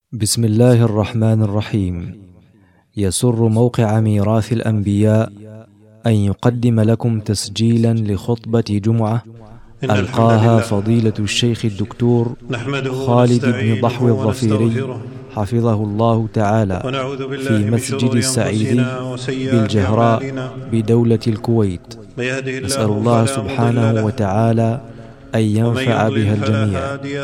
بسم الله الرحمن الرحيم. يسر موقع ميراث الأنبياء أن يقدم لكم تسجيلا لخطبة جمعة ألقاها فضيلة الشيخ الدكتور خالد بن ضحو الظفيري حفظه الله تعالى في مسجد السعيدي بالجهراء بدولة الكويت. نسأل الله سبحانه وتعالى أن ينفع بها الجميع.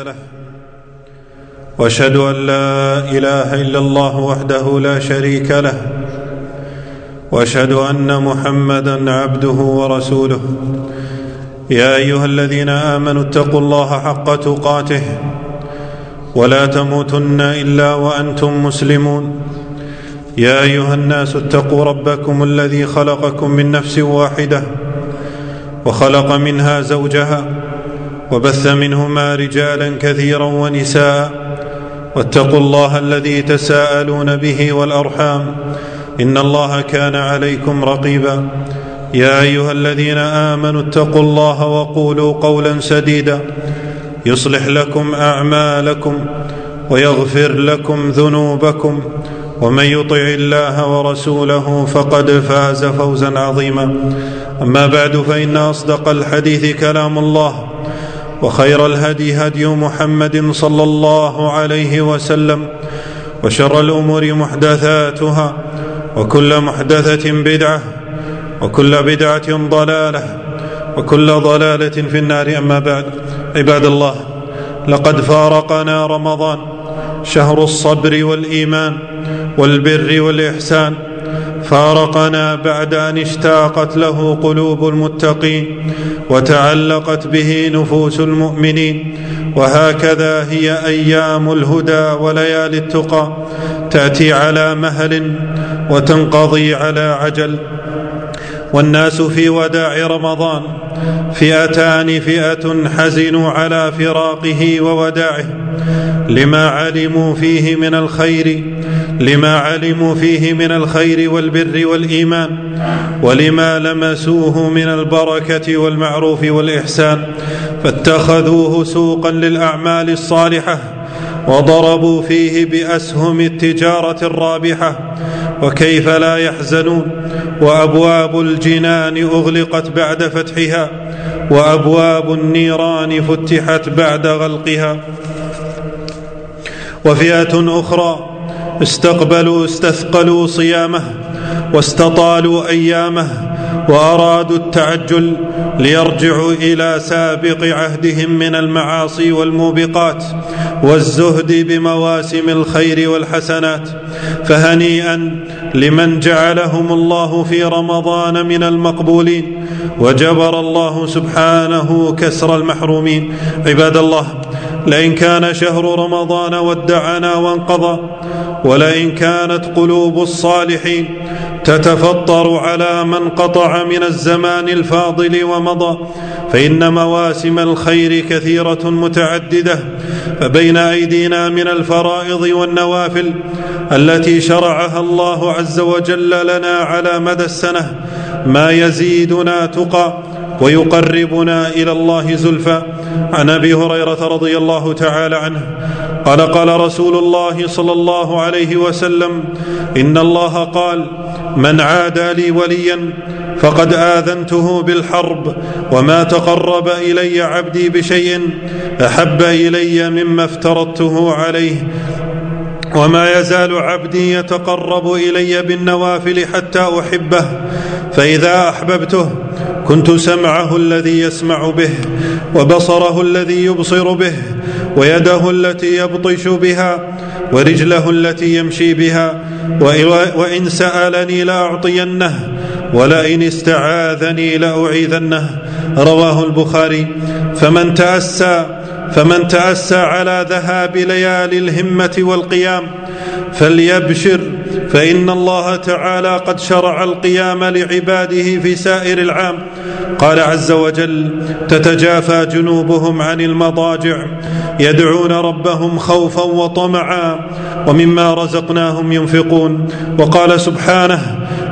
واشهد ان لا اله الا الله وحده لا شريك له، واشهد ان محمدا عبده ورسوله. يا ايها الذين امنوا اتقوا الله حق تقاته ولا تموتن الا وانتم مسلمون. يا ايها الناس اتقوا ربكم الذي خلقكم من نفس واحده وخلق منها زوجها وبث منهما رجالا كثيرا ونساء، واتقوا الله الذي تساءلون به والأرحام إن الله كان عليكم رقيبا. يا أيها الذين آمنوا اتقوا الله وقولوا قولا سديدا يصلح لكم أعمالكم ويغفر لكم ذنوبكم، ومن يطع الله ورسوله فقد فاز فوزا عظيما. أما بعد، فإن أصدق الحديث كلام الله، وخير الهدي هدي محمد صلى الله عليه وسلم، وشر الأمور محدثاتها، وكل محدثة بدعة، وكل بدعة ضلالة، وكل ضلالة في النار. أما بعد، عباد الله، لقد فارقنا رمضان، شهر الصبر والإيمان والبر والإحسان، فارقنا بعد أن اشتاقت له قلوب المتقين وتعلقت به نفوس المؤمنين. وهكذا هي أيام الهدى وليالي التقى، تأتي على مهل وتنقضي على عجل. والناس في وداع رمضان فئتان: فئة حزنوا على فراقه ووداعه لما علموا فيه من الخير والبر والإيمان، ولما لمسوه من البركة والمعروف والإحسان، فاتخذوه سوقا للأعمال الصالحة وضربوا فيه بأسهم التجارة الرابحة. وكيف لا يحزنون وأبواب الجنان أغلقت بعد فتحها، وأبواب النيران فتحت بعد غلقها. وفئة أخرى استثقلوا صيامه واستطالوا أيامه، وأرادوا التعجل ليرجعوا إلى سابق عهدهم من المعاصي والموبقات والزهد بمواسم الخير والحسنات. فهنيئا لمن جعلهم الله في رمضان من المقبولين، وجبر الله سبحانه كسر المحرومين. عباد الله، لئن كان شهر رمضان ودعنا وانقضى، ولئن كانت قلوب الصالحين تتفطر على من قطع من الزمان الفاضل ومضى، فإن مواسم الخير كثيرة متعددة. فبين أيدينا من الفرائض والنوافل التي شرعها الله عز وجل لنا على مدى السنة ما يزيدنا تقى ويقربنا إلى الله زلفى. عن أبي هريرة رضي الله تعالى عنه قال: قال رسول الله صلى الله عليه وسلم: إن الله قال: من عادى لي وليا فقد آذنته بالحرب، وما تقرب إلي عبدي بشيء أحب إلي مما افترضته عليه، وما يزال عبدي يتقرب إلي بالنوافل حتى أحبه، فإذا أحببته كنت سمعه الذي يسمع به، وبصره الذي يبصر به، ويده التي يبطش بها، ورجله التي يمشي بها، وإن سألني لأعطينه، ولئن استعاذني لأعيذنه. رواه البخاري. فمن تأسى على ذهاب ليالي الهمة والقيام فليبشر، فإن الله تعالى قد شرع القيام لعباده في سائر العام. قال عز وجل: تتجافى جنوبهم عن المضاجع يدعون ربهم خوفا وطمعا ومما رزقناهم ينفقون. وقال سبحانه: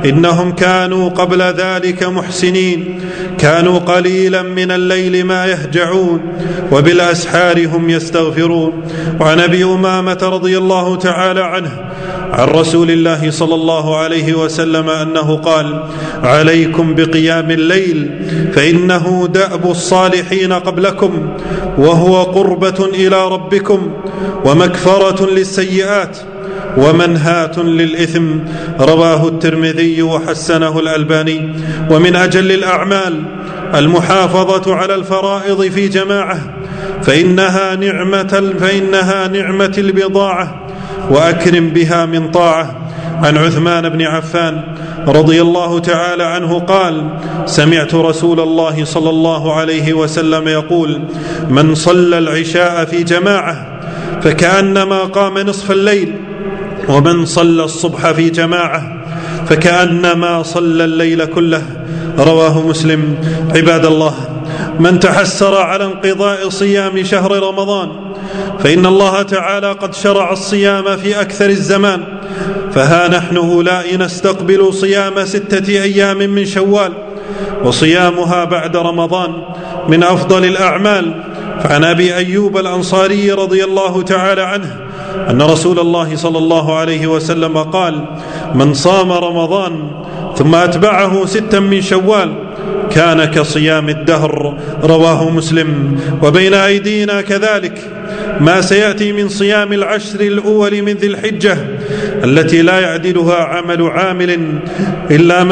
إنهم كانوا قبل ذلك محسنين، كانوا قليلا من الليل ما يهجعون وبالأسحار هم يستغفرون. وعن أبي أمامة رضي الله تعالى عنه عن رسول الله صلى الله عليه وسلم أنه قال: عليكم بقيام الليل فإنه دأب الصالحين قبلكم، وهو قربة إلى ربكم ومكفرة للسيئات ومنهاة للإثم. رواه الترمذي وحسنه الألباني. ومن أجل الأعمال المحافظة على الفرائض في جماعة، فإنها نعمة البضاعة، وأكرم بها من طاعة. عن عثمان بن عفان رضي الله تعالى عنه قال: سمعت رسول الله صلى الله عليه وسلم يقول: من صلى العشاء في جماعة فكأنما قام نصف الليل، ومن صلى الصبح في جماعة فكأنما صلى الليل كله. رواه مسلم. عباد الله، من تحسر على انقضاء صيام شهر رمضان فإن الله تعالى قد شرع الصيام في أكثر الزمان، فها نحن أولئك نستقبل صيام 6 أيام من شوال، وصيامها بعد رمضان من أفضل الأعمال. فعن أبي أيوب الأنصاري رضي الله تعالى عنه أن رسول الله صلى الله عليه وسلم قال: من صام رمضان ثم أتبعه 6 من شوال كان كصيام الدهر. رواه مسلم. وبين أيدينا كذلك ما سيأتي من صيام العشر الأول من ذي الحجة التي لا يعدلها عمل عامل إلا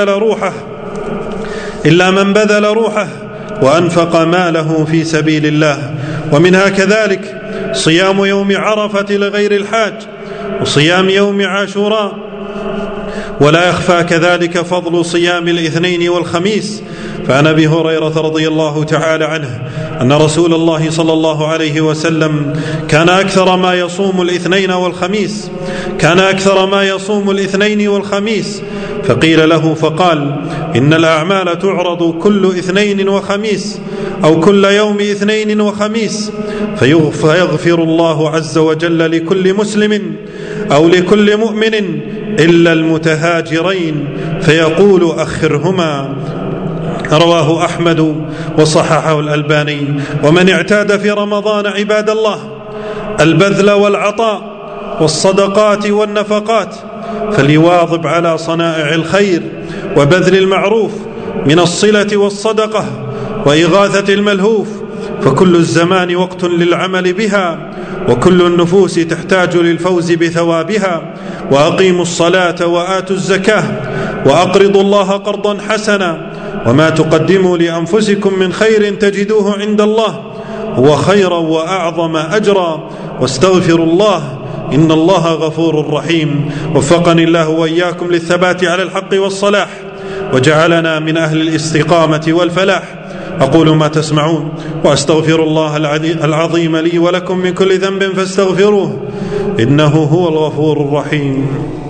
من بذل روحه وأنفق ماله في سبيل الله. ومنها كذلك صيام يوم عرفة لغير الحاج، وصيام يوم عاشوراء. ولا يخفى كذلك فضل صيام الاثنين والخميس. فعن أبي هريرة رضي الله تعالى عنه أن رسول الله صلى الله عليه وسلم كان أكثر ما يصوم الاثنين والخميس، فقيل له فقال: إن الأعمال تعرض كل اثنين وخميس أو كل يوم اثنين وخميس، فيغفر الله عز وجل لكل مسلم أو لكل مؤمن إلا المتهاجرين فيقول: أخرهما. رواه أحمد وصححه الألباني. ومن اعتاد في رمضان عباد الله البذل والعطاء والصدقات والنفقات فليواظب على صنائع الخير وبذل المعروف من الصلة والصدقة وإغاثة الملهوف، فكل الزمان وقت للعمل بها، وكل النفوس تحتاج للفوز بثوابها. وأقيموا الصلاة وآتوا الزكاة وأقرضوا الله قرضا حسنا، وما تقدموا لأنفسكم من خير تجدوه عند الله هو خيرا وأعظم أجرا، واستغفروا الله إن الله غفور رحيم. وفقني الله وإياكم للثبات على الحق والصلاح، وجعلنا من أهل الاستقامة والفلاح. أقول ما تسمعون، وأستغفر الله العظيم لي ولكم من كل ذنب فاستغفروه إنه هو الغفور الرحيم.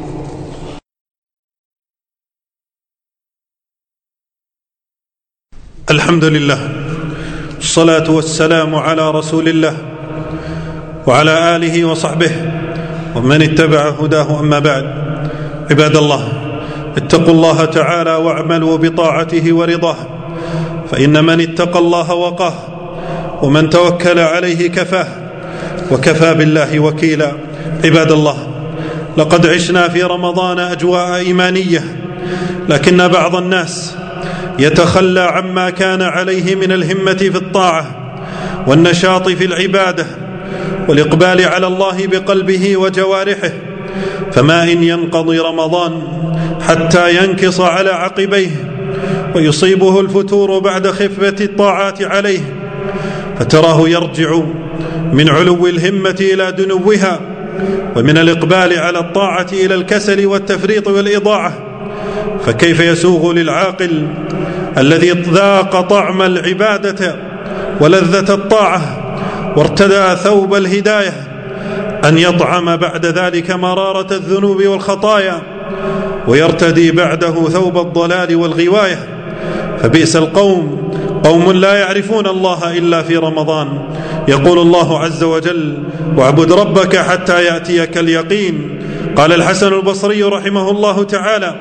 الحمد لله، الصلاة والسلام على رسول الله وعلى آله وصحبه ومن اتبع هداه. أما بعد، عباد الله، اتقوا الله تعالى واعملوا بطاعته ورضاه، فإن من اتقى الله وقاه، ومن توكل عليه كفاه، وكفى بالله وكيلا. عباد الله، لقد عشنا في رمضان أجواء إيمانية، لكن بعض الناس يتخلى عما كان عليه من الهمة في الطاعة والنشاط في العبادة والإقبال على الله بقلبه وجوارحه، فما إن ينقضي رمضان حتى ينكص على عقبيه ويصيبه الفتور بعد خفة الطاعات عليه، فتراه يرجع من علو الهمة إلى دنوها، ومن الإقبال على الطاعة إلى الكسل والتفريط والإضاعة. فكيف يسوغ للعاقل الذي ذاق طعم العبادة ولذة الطاعة وارتدى ثوب الهداية أن يطعم بعد ذلك مرارة الذنوب والخطايا ويرتدي بعده ثوب الضلال والغواية؟ فبئس القوم، قوم لا يعرفون الله إلا في رمضان. يقول الله عز وجل: واعبد ربك حتى يأتيك اليقين. قال الحسن البصري رحمه الله تعالى: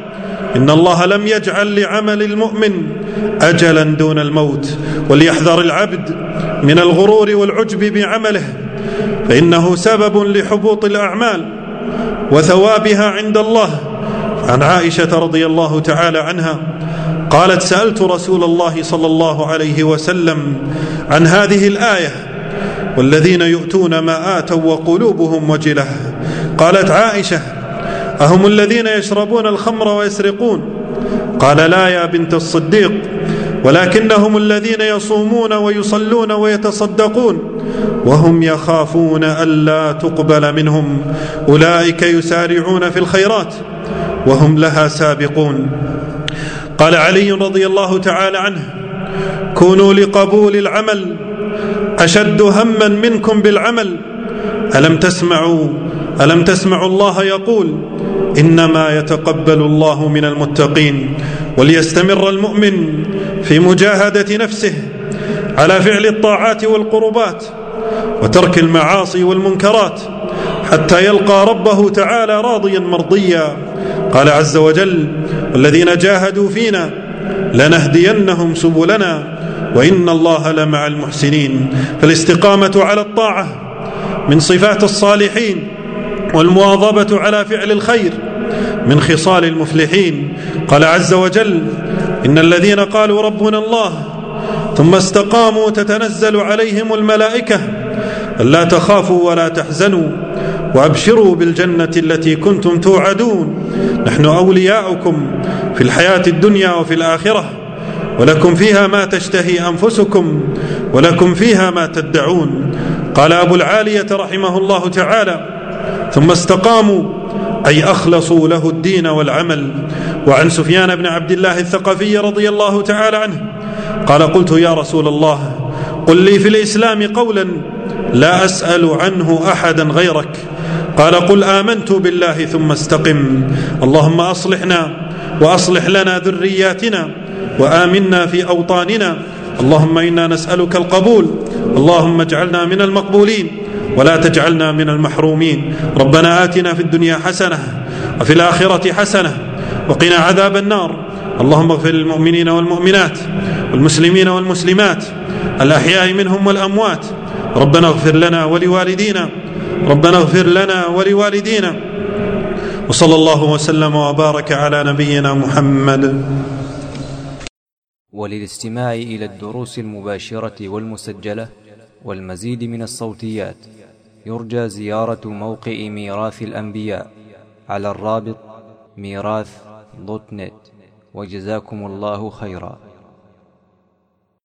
إن الله لم يجعل لعمل المؤمن أجلا دون الموت. وليحذر العبد من الغرور والعجب بعمله، فإنه سبب لحبوط الأعمال وثوابها عند الله. عن عائشة رضي الله تعالى عنها قالت: سألت رسول الله صلى الله عليه وسلم عن هذه الآية: والذين يؤتون ما آتوا وقلوبهم وجلة. قالت عائشة: أهم الذين يشربون الخمر ويسرقون؟ قال: لا يا بنت الصديق، ولكنهم الذين يصومون ويصلون ويتصدقون وهم يخافون ألا تقبل منهم، أولئك يسارعون في الخيرات وهم لها سابقون. قال علي رضي الله تعالى عنه: كونوا لقبول العمل أشد هما منكم بالعمل. ألم تسمعوا الله يقول: إنما يتقبل الله من المتقين. وليستمر المؤمن في مجاهدة نفسه على فعل الطاعات والقربات وترك المعاصي والمنكرات حتى يلقى ربه تعالى راضيا مرضيا. قال عز وجل: والذين جاهدوا فينا لنهدينهم سبلنا وإن الله لمع المحسنين. فالاستقامة على الطاعة من صفات الصالحين، والمواظبة على فعل الخير من خصال المفلحين. قال عز وجل: إن الذين قالوا ربنا الله ثم استقاموا تتنزل عليهم الملائكة ألا تخافوا ولا تحزنوا وأبشروا بالجنة التي كنتم توعدون، نحن أولياؤكم في الحياة الدنيا وفي الآخرة، ولكم فيها ما تشتهي أنفسكم ولكم فيها ما تدعون. قال أبو العالية رحمه الله تعالى: ثم استقاموا أي أخلصوا له الدين والعمل. وعن سفيان بن عبد الله الثقفي رضي الله تعالى عنه قال: قلت يا رسول الله قل لي في الإسلام قولا لا أسأل عنه أحدا غيرك. قال: قل آمنت بالله ثم استقم. اللهم أصلحنا وأصلح لنا ذرياتنا وآمنا في أوطاننا. اللهم إنا نسألك القبول، اللهم اجعلنا من المقبولين ولا تجعلنا من المحرومين. ربنا آتنا في الدنيا حسنة وفي الآخرة حسنة وقنا عذاب النار. اللهم اغفر للمؤمنين والمؤمنات والمسلمين والمسلمات الأحياء منهم والأموات. ربنا اغفر لنا ولوالدينا، ربنا اغفر لنا ولوالدينا. وصلى الله وسلم وبارك على نبينا محمد. وللاستماع إلى الدروس المباشرة والمسجلة والمزيد من الصوتيات يرجى زيارة موقع ميراث الأنبياء على الرابط ميراث.net. وجزاكم الله خيرا.